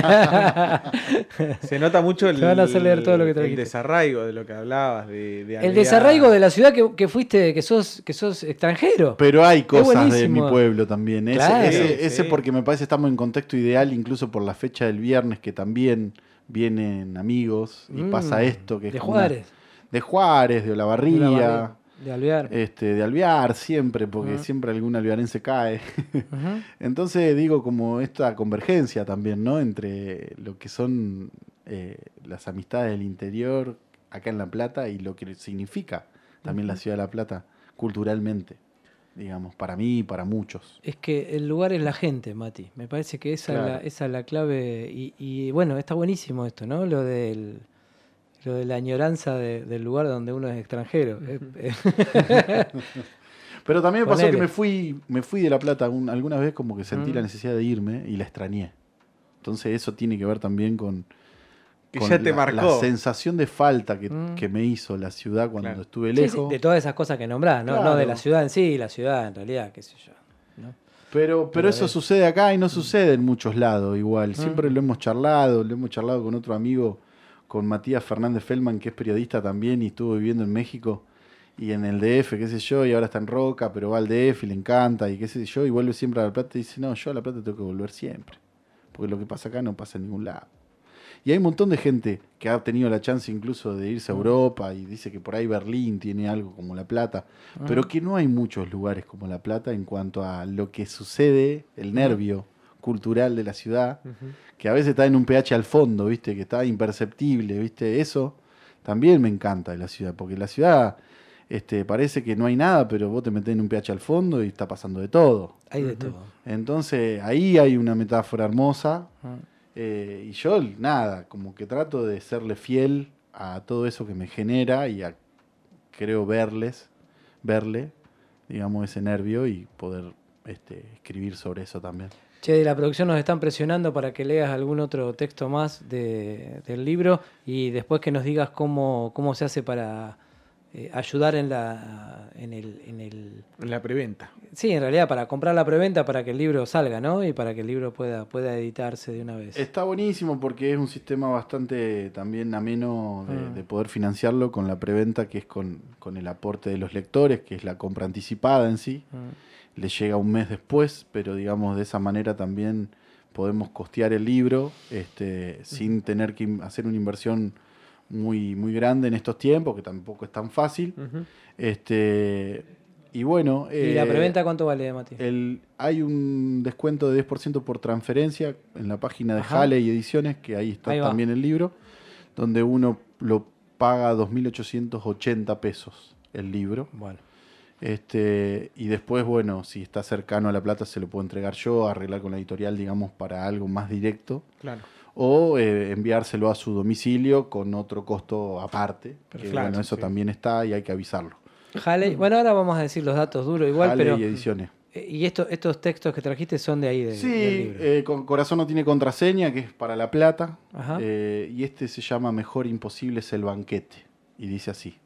S3: Se nota mucho el,
S1: Te van a hacer leer todo lo que
S3: el
S1: trajiste.
S3: desarraigo de lo que hablabas. De, de
S1: El
S3: aldear.
S1: desarraigo de la ciudad que, que fuiste, que sos, que sos extranjero.
S2: Pero hay cosas de mi
S1: buenísimo.
S2: pueblo también. Ese,
S1: Claro.
S2: ese, ese
S3: Sí.
S2: porque me parece estamos en contexto ideal, incluso por la fecha del viernes, que también vienen amigos y
S1: Mm,
S2: pasa esto. Que es
S1: de
S2: como una-
S1: Juárez.
S2: de Juárez, de Olavarría.
S1: De Olavarría, de Alvear.
S2: Este, de Alvear siempre, porque
S1: Ujú.
S2: siempre algún alvearense cae.
S1: Ujú.
S2: Entonces digo como esta convergencia también, ¿no? Entre lo que son eh, las amistades del interior acá en La Plata y lo que significa también la ciudad de La Plata culturalmente, digamos, para mí y para muchos.
S1: Es que el lugar es la gente, Mati. Me parece que esa,
S2: Claro.
S1: es, la, esa es la clave. Y, y, bueno, está buenísimo esto, ¿no? Lo del lo de la añoranza de- del lugar donde uno es extranjero. Eh, eh,
S2: Pero también me pasó
S1: Ponele.
S2: que me fui, me fui de La Plata un- alguna vez como que sentí
S1: Mm.
S2: la necesidad de irme y la extrañé. Entonces eso tiene que ver también con,
S3: Que
S2: con
S3: ya te
S2: la,
S3: marcó.
S2: la sensación de falta que,
S1: Mm.
S2: que me hizo la ciudad cuando
S3: Claro.
S2: estuve
S1: sí, sí,
S2: lejos.
S1: de todas esas cosas que nombrás, ¿no? No
S2: Claro.
S1: de la ciudad en sí, la ciudad en realidad, qué sé yo. ¿no?
S2: Pero, pero
S1: Pero
S2: eso
S1: es-
S2: sucede acá y no sucede en muchos lados igual. Siempre
S1: Mm.
S2: lo hemos charlado, lo hemos charlado con otro amigo, con Matías Fernández Feldman, que es periodista también y estuvo viviendo en México y en el D F, qué sé yo, y ahora está en Roca, pero va al D F y le encanta y qué sé yo, y vuelve siempre a La Plata y dice, no, yo a La Plata tengo que volver siempre, porque lo que pasa acá no pasa en ningún lado. Y hay un montón de gente que ha tenido la chance incluso de irse a Europa y dice que por ahí Berlín tiene algo como La Plata, pero que no hay muchos lugares como La Plata en cuanto a lo que sucede, el nervio cultural de la ciudad,
S3: Ujú.
S2: que a veces está en un pH al fondo, ¿viste? Que está imperceptible, ¿viste? Eso también me encanta de la ciudad, porque la ciudad este, parece que no hay nada, pero vos te metés en un pH al fondo y está pasando de todo.
S1: Hay de
S3: Ujú.
S1: todo.
S2: Entonces ahí hay una metáfora hermosa.
S1: Mm.
S2: Eh, y yo, nada, como que trato de serle fiel a todo eso que me genera y a, creo, verles, verle, digamos, ese nervio y poder este, escribir sobre eso también.
S1: Che, de la producción nos están presionando para que leas algún otro texto más de- del libro y después que nos digas cómo, cómo se hace para eh, ayudar en la en el, en el...
S3: En la preventa.
S1: Sí, en realidad para comprar la preventa para que el libro salga, ¿no? Y para que el libro pueda, pueda editarse de una vez.
S2: Está buenísimo porque es un sistema bastante también ameno de,
S1: Mm.
S2: de poder financiarlo con la preventa, que es con, con el aporte de los lectores, que es la compra anticipada en sí.
S1: Mm.
S2: Le llega un mes después, pero digamos de esa manera también podemos costear el libro este, sin tener que in- hacer una inversión muy, muy grande en estos tiempos, que tampoco es tan fácil.
S3: Ujú.
S2: Este, y bueno,
S1: ¿Y la
S2: eh,
S1: preventa cuánto vale, Mati?
S2: el, hay un descuento de diez por ciento por transferencia en la página de
S1: Ajá.
S2: Halley Ediciones, que ahí está
S1: Ahí va.
S2: también el libro, donde uno lo paga dos mil ochocientos ochenta pesos el libro.
S1: Bueno.
S2: Este, y después, bueno, si está cercano a La Plata, se lo puedo entregar yo, arreglar con la editorial, digamos, para algo más directo.
S3: Claro.
S2: O eh, enviárselo a su domicilio con otro costo aparte. Que,
S3: Perfecto,
S2: bueno, eso
S3: sí.
S2: también está y hay que avisarlo.
S1: Halley, bueno, ahora vamos a decir los datos duros igual,
S2: Halley
S1: pero...
S2: Ediciones.
S1: eh, ¿Y esto, estos textos que trajiste son de ahí, de- del
S2: Sí,
S1: libro?
S2: eh, con Corazón no tiene contraseña, que es para La Plata.
S1: Ajá.
S2: Eh, y este se llama Mejor Imposible es el banquete. Y dice así.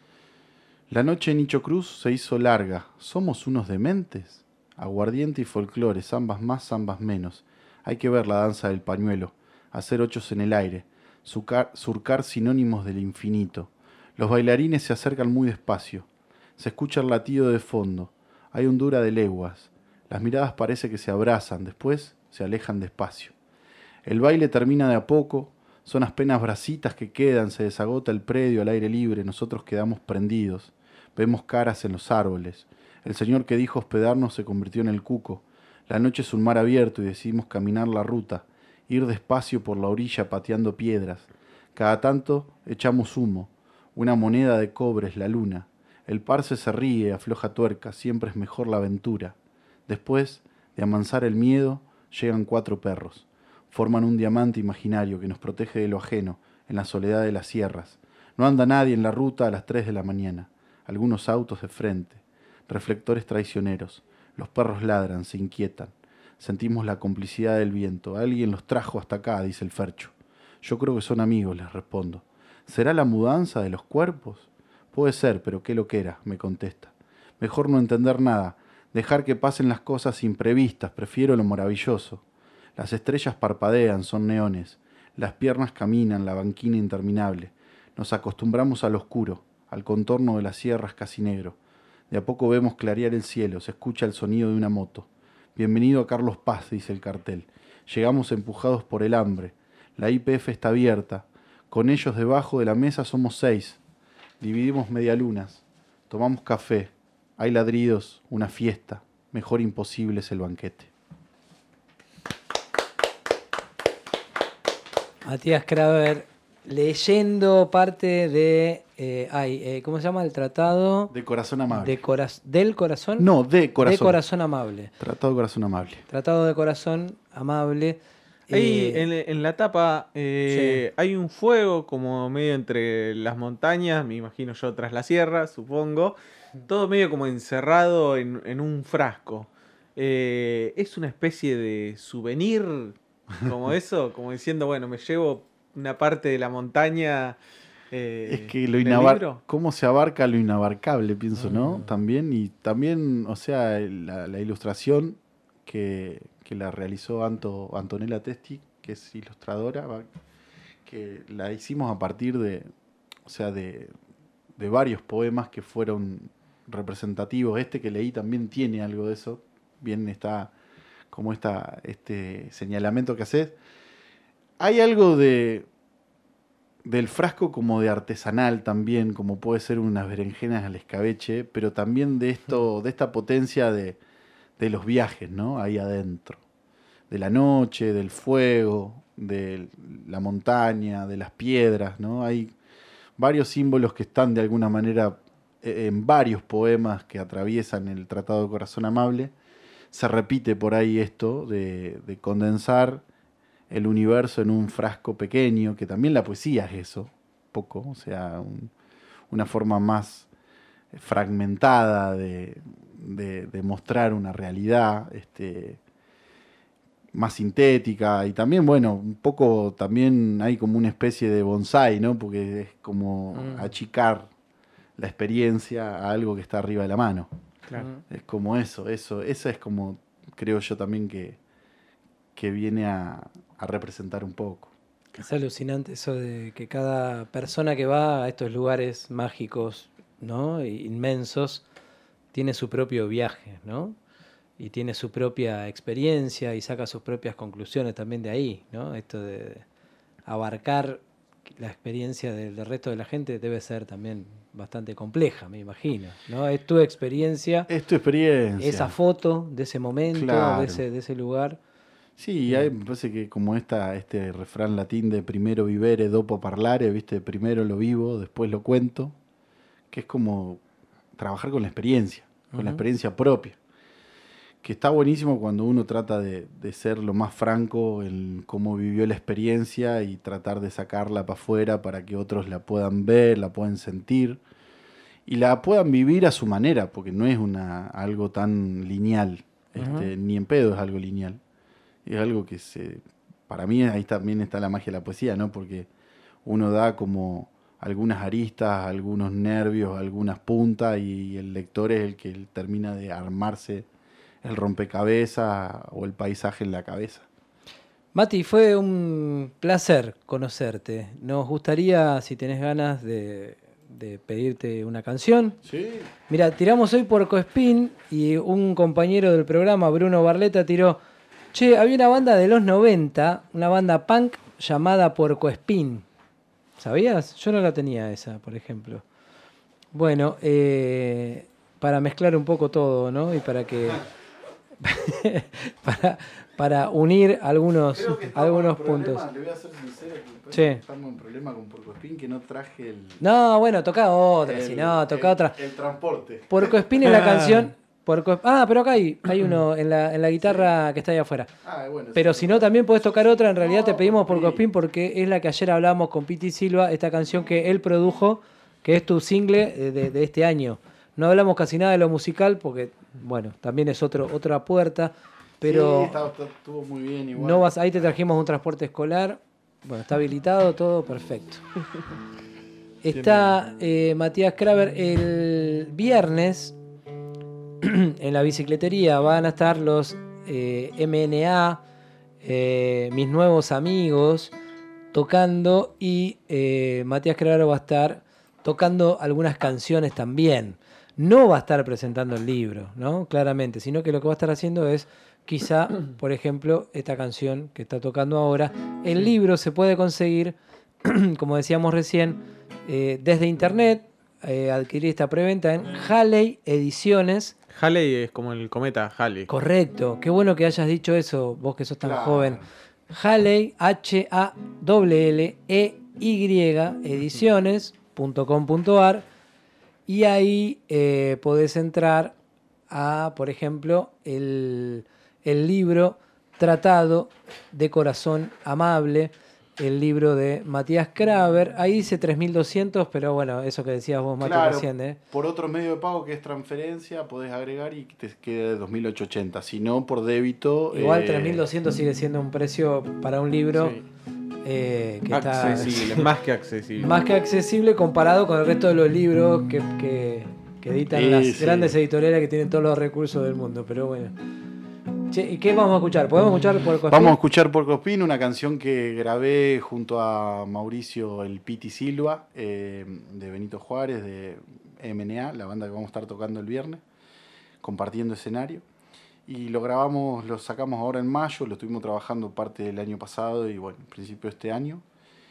S2: La noche en Nicho Cruz se hizo larga. ¿Somos unos dementes? Aguardiente y folclore, zambas más, zambas menos. Hay que ver la danza del pañuelo, hacer ochos en el aire, surcar, surcar sinónimos del infinito. Los bailarines se acercan muy despacio. Se escucha el latido de fondo. Hay hondura de leguas. Las miradas parece que se abrazan, después se alejan despacio. El baile termina de a poco, son apenas bracitas que quedan, se desagota el predio al aire libre, nosotros quedamos prendidos. Vemos caras en los árboles. El señor que dijo hospedarnos se convirtió en el cuco. La noche es un mar abierto y decidimos caminar la ruta, ir despacio por la orilla pateando piedras. Cada tanto echamos humo. Una moneda de cobre es la luna. El parce se ríe, afloja tuerca, siempre es mejor la aventura. Después de amansar el miedo, llegan cuatro perros. Forman un diamante imaginario que nos protege de lo ajeno, en la soledad de las sierras. No anda nadie en la ruta a las tres de la mañana. Algunos autos de frente, reflectores traicioneros. Los perros ladran, se inquietan. Sentimos la complicidad del viento. Alguien los trajo hasta acá, dice el Fercho. Yo creo que son amigos, les respondo. ¿Será la mudanza de los cuerpos? Puede ser, pero qué loquera, me contesta. Mejor no entender nada, dejar que pasen las cosas imprevistas, prefiero lo maravilloso. Las estrellas parpadean, son neones. Las piernas caminan, la banquina interminable. Nos acostumbramos al oscuro, al contorno de las sierras casi negro. De a poco vemos clarear el cielo, se escucha el sonido de una moto. Bienvenido a Carlos Paz, dice el cartel. Llegamos empujados por el hambre. La I P F está abierta. Con ellos debajo de la mesa somos seis. Dividimos medialunas. Tomamos café. Hay ladridos, una fiesta. Mejor imposible es el banquete.
S1: Matías Kraber leyendo parte de... eh, ay, eh, ¿cómo se llama? El tratado
S2: De corazón amable.
S1: de cora- del corazón.
S2: No, de corazón.
S1: De corazón amable.
S2: Tratado de corazón amable.
S1: Tratado de corazón amable.
S3: Ahí
S1: Eh,
S3: en, en la tapa eh, hay un fuego como medio entre las montañas, me imagino yo tras la sierra, supongo. Todo medio como encerrado en, en un frasco. Eh, es una especie de souvenir, como eso, como diciendo, bueno, me llevo una parte de la montaña. Eh,
S2: Es que lo
S3: en el
S2: inabar
S3: libro.
S2: cómo se abarca lo inabarcable, pienso, ¿no?
S1: Mm.
S2: También, y también, o sea, la, la ilustración que, que la realizó Anto, Antonella Testi, que es ilustradora, va- que la hicimos a partir de, o sea, de, de varios poemas que fueron representativos. Este que leí también tiene algo de eso. Bien está como esta, este señalamiento que haces. Hay algo de del frasco como de artesanal también, como puede ser unas berenjenas al escabeche, pero también de esto, de esta potencia de, de los viajes, ¿no? Ahí adentro. De la noche, del fuego, de la montaña, de las piedras, ¿no? Hay varios símbolos que están de alguna manera eh, en varios poemas que atraviesan el Tratado de Corazón Amable. Se repite por ahí esto de, de condensar el universo en un frasco pequeño, que también la poesía es eso, poco, o sea, un, una forma más fragmentada de, de, de mostrar una realidad, este, más sintética, y también, bueno, un poco también hay como una especie de bonsái, ¿no? Porque es como
S1: Mm.
S2: achicar la experiencia a algo que está arriba de la mano.
S3: Claro.
S2: Es como eso, eso, eso es como, creo yo también que, que viene a, a representar un poco.
S1: Es alucinante eso de que cada persona que va a estos lugares mágicos, ¿no? Inmensos, tiene su propio viaje, ¿no? Y tiene su propia experiencia y saca sus propias conclusiones también de ahí, ¿no? Esto de abarcar la experiencia del, del resto de la gente debe ser también bastante compleja, me imagino, ¿no? Es tu experiencia,
S2: Es tu experiencia.
S1: esa foto de ese momento,
S2: Claro.
S1: de ese, de ese lugar.
S2: Sí, hay, me parece que como esta, este refrán latín de primero vivere, dopo parlare, ¿viste? Primero lo vivo, después lo cuento, que es como trabajar con la experiencia, con
S1: Ujú.
S2: la experiencia propia. Que está buenísimo cuando uno trata de, de ser lo más franco en cómo vivió la experiencia y tratar de sacarla para afuera para que otros la puedan ver, la puedan sentir y la puedan vivir a su manera, porque no es una, algo tan lineal, este,
S1: Ujú.
S2: ni en pedo es algo lineal. Es algo que se... Para mí ahí también está la magia de la poesía, ¿no? Porque uno da como algunas aristas, algunos nervios, algunas puntas y el lector es el que termina de armarse el rompecabezas o el paisaje en la cabeza.
S1: Mati, fue un placer conocerte. Nos gustaría, si tenés ganas, de, de pedirte una canción.
S2: Sí.
S1: Mira, tiramos hoy Puerco Espín y un compañero del programa, Bruno Barleta, tiró, che, había una banda de los noventa, una banda punk llamada Puerco Espín. ¿Sabías? Yo no la tenía esa, por ejemplo. Bueno, eh, para mezclar un poco todo, ¿no? Y para que... para, para unir algunos, algunos puntos.
S2: Le voy a ser sincero, que
S1: Sí.
S2: estamos en problema con Puerco Espín, que no traje el...
S1: No, bueno, toca otra,
S2: el-
S1: si no, toca
S2: el-
S1: otra.
S2: El transporte.
S1: Puerco Espín es la canción. Puerco, ah, pero acá hay, hay uno en la, en la guitarra que está ahí afuera.
S2: Ah, bueno,
S1: Pero
S2: sí,
S1: si no, también podés tocar otra. En realidad
S2: No,
S1: te pedimos
S2: Puerco
S1: Puerco
S2: Espín.
S1: Espín porque es la que ayer hablamos con Piti Silva, esta canción que él produjo, que es tu single eh, de, de este año. No hablamos casi nada de lo musical porque, bueno, también es otro, otra puerta. Pero
S2: Sí, está- está- estuvo muy bien igual.
S1: no vas, ahí te trajimos un transporte escolar. Bueno, está habilitado, todo perfecto. Está eh, Matías Kraber el viernes en la bicicletería. Van a estar los eh, M N A, eh, mis nuevos amigos, tocando y eh, Matías Kraber va a estar tocando algunas canciones también. No va a estar presentando el libro, ¿no? Claramente, sino que lo que va a estar haciendo es quizá, por ejemplo, esta canción que está tocando ahora. El libro se puede conseguir, como decíamos recién, eh, desde internet, eh, adquirir esta preventa en Halley Ediciones.
S3: Halley es como el cometa Halley.
S1: Correcto, qué bueno que hayas dicho eso, vos que sos tan
S2: Claro.
S1: joven. Halley, H A L L E Y, ediciones punto com punto a r y ahí eh, podés entrar a, por ejemplo, el, el libro Tratado de Corazón Amable, el libro de Matías Kraber. Ahí dice tres mil doscientos, pero bueno, eso que decías vos, Mati,
S2: Claro,
S1: recién, ¿eh?
S2: por otro medio de pago que es transferencia, podés agregar y te queda de dos mil ochocientos ochenta. Si no, por débito...
S1: Igual
S2: eh,
S1: tres mil doscientos sigue siendo un precio para un libro
S3: Sí.
S1: eh, que está
S3: Accesible, más que accesible.
S1: más que accesible comparado con el resto de los libros que, que, que editan
S2: Sí,
S1: las
S2: sí.
S1: grandes editoriales que tienen todos los recursos del mundo. Pero bueno. Che, ¿y qué vamos a escuchar? ¿Podemos escuchar por Cosquín?
S2: Vamos a escuchar Puerco Espín, una canción que grabé junto a Mauricio el Piti Silva, eh, de Benito Juárez, de M N A, la banda que vamos a estar tocando el viernes, compartiendo escenario. Y lo grabamos, lo sacamos ahora en mayo, lo estuvimos trabajando parte del año pasado y bueno, en principio de este año.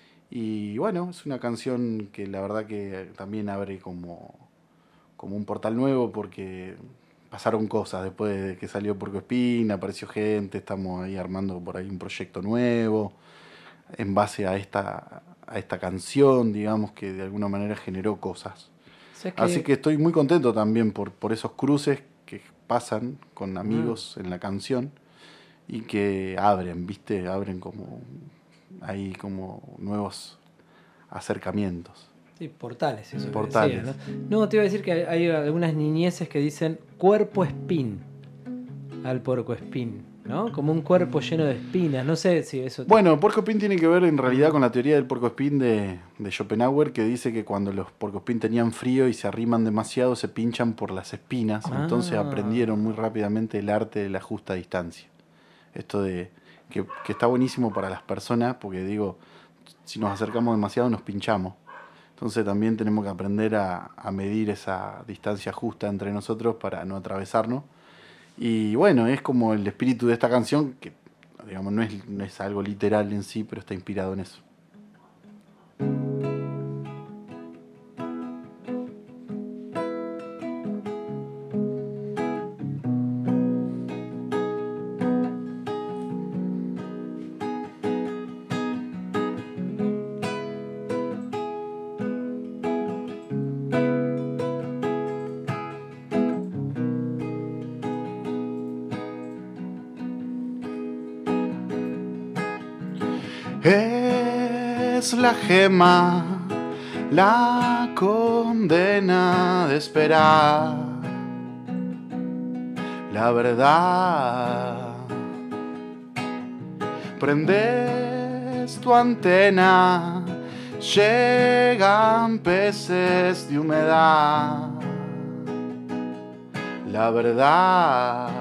S2: Y bueno, es una canción que la verdad que también abre como, como un portal nuevo porque pasaron cosas después de que salió Puerco Espín, apareció gente, estamos ahí armando por ahí un proyecto nuevo en base a esta, a esta canción, digamos, que de alguna manera generó cosas.
S1: ¿Sabes qué?
S2: Así que estoy muy contento también por, por esos cruces que pasan con amigos en la canción y que abren, ¿viste? Abren como ahí como nuevos acercamientos.
S1: Sí, portales, eso que
S2: Portales.
S1: decía, ¿no? No, te iba a decir que hay, hay algunas niñeces que dicen cuerpo espín al Puerco Espín, ¿no? Como un cuerpo lleno de espinas. No sé si eso...
S2: Bueno, puercoespín tiene que ver en realidad con la teoría del puercoespín de, de Schopenhauer, que dice que cuando los puercoespín tenían frío y se arriman demasiado, se pinchan por las espinas.
S1: Ah.
S2: Entonces aprendieron muy rápidamente el arte de la justa distancia. Esto de que, que está buenísimo para las personas, porque digo, si nos acercamos demasiado nos pinchamos. Entonces también tenemos que aprender a, a medir esa distancia justa entre nosotros para no atravesarnos. Y bueno, es como el espíritu de esta canción, que digamos no es, no es algo literal en sí, pero está inspirado en eso. Es la gema, la condena de esperar la verdad. Prendes tu antena, llegan peces de humedad. La verdad.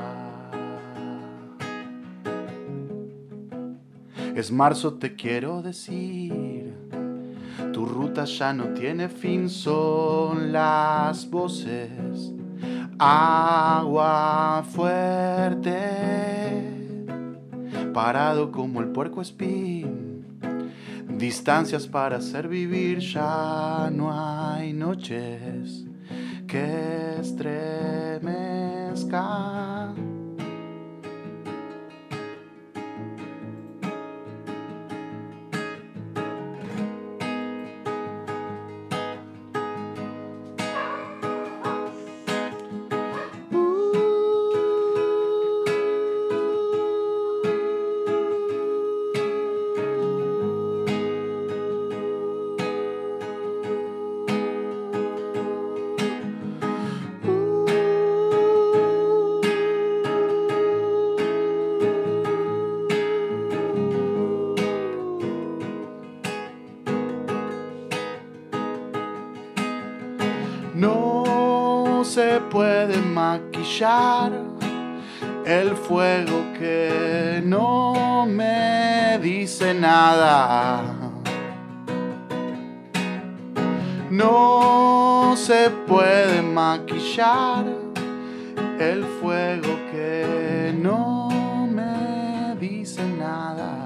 S2: Es marzo, te quiero decir, tu ruta ya no tiene fin, son las voces, agua fuerte, parado como el puercoespín, distancias para hacer vivir, ya no hay noches que estremezcan. No se puede maquillar el fuego que no me dice nada. No se puede maquillar el fuego que no me dice nada.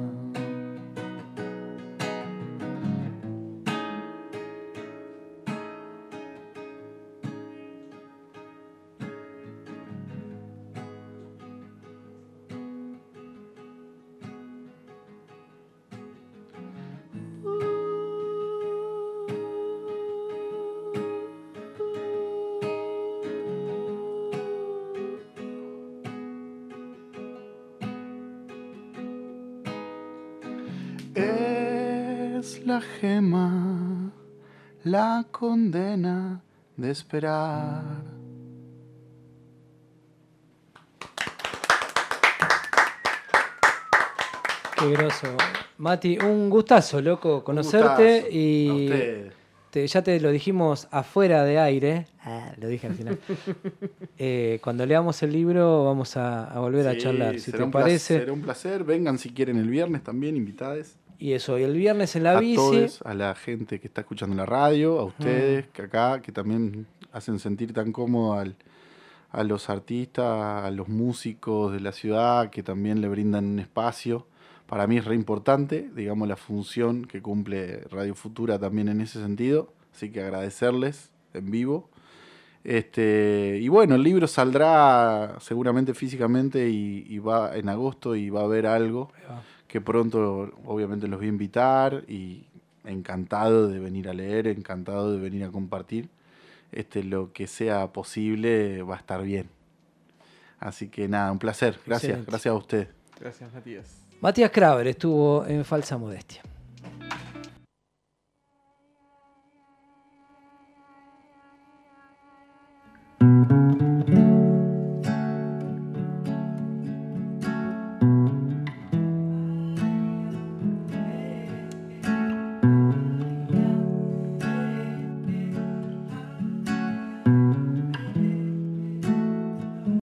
S2: Es la gema, la condena de esperar.
S1: Qué groso. Mati, un gustazo, loco, conocerte.
S2: gustazo.
S1: Y
S2: A ustedes.
S1: te- ya te lo dijimos afuera de aire. Ah, lo dije al final. Eh, cuando leamos el libro vamos a, a volver a
S2: Sí,
S1: charlar, si
S2: será
S1: te
S2: un placer,
S1: parece.
S2: será un placer. Vengan si quieren el viernes también, invitades.
S1: Y eso, y el viernes en la
S2: a
S1: bici.
S2: todos, a la gente que está escuchando la radio, a ustedes, que acá, que también hacen sentir tan cómodo al, a los artistas, a los músicos de la ciudad, que también le brindan un espacio. Para mí es re importante, digamos, la función que cumple Radio Futura también en ese sentido. Así que agradecerles en vivo. Este, y bueno, el libro saldrá seguramente físicamente y, y va en agosto y va a haber algo que pronto obviamente los voy a invitar y encantado de venir a leer, encantado de venir a compartir. Este, lo que sea posible va a estar bien. Así que nada, un placer. Gracias,
S1: Excelente.
S2: gracias a usted.
S3: Gracias, Matías.
S1: Matías Kraber estuvo en Falsa Modestia.
S5: Thank you.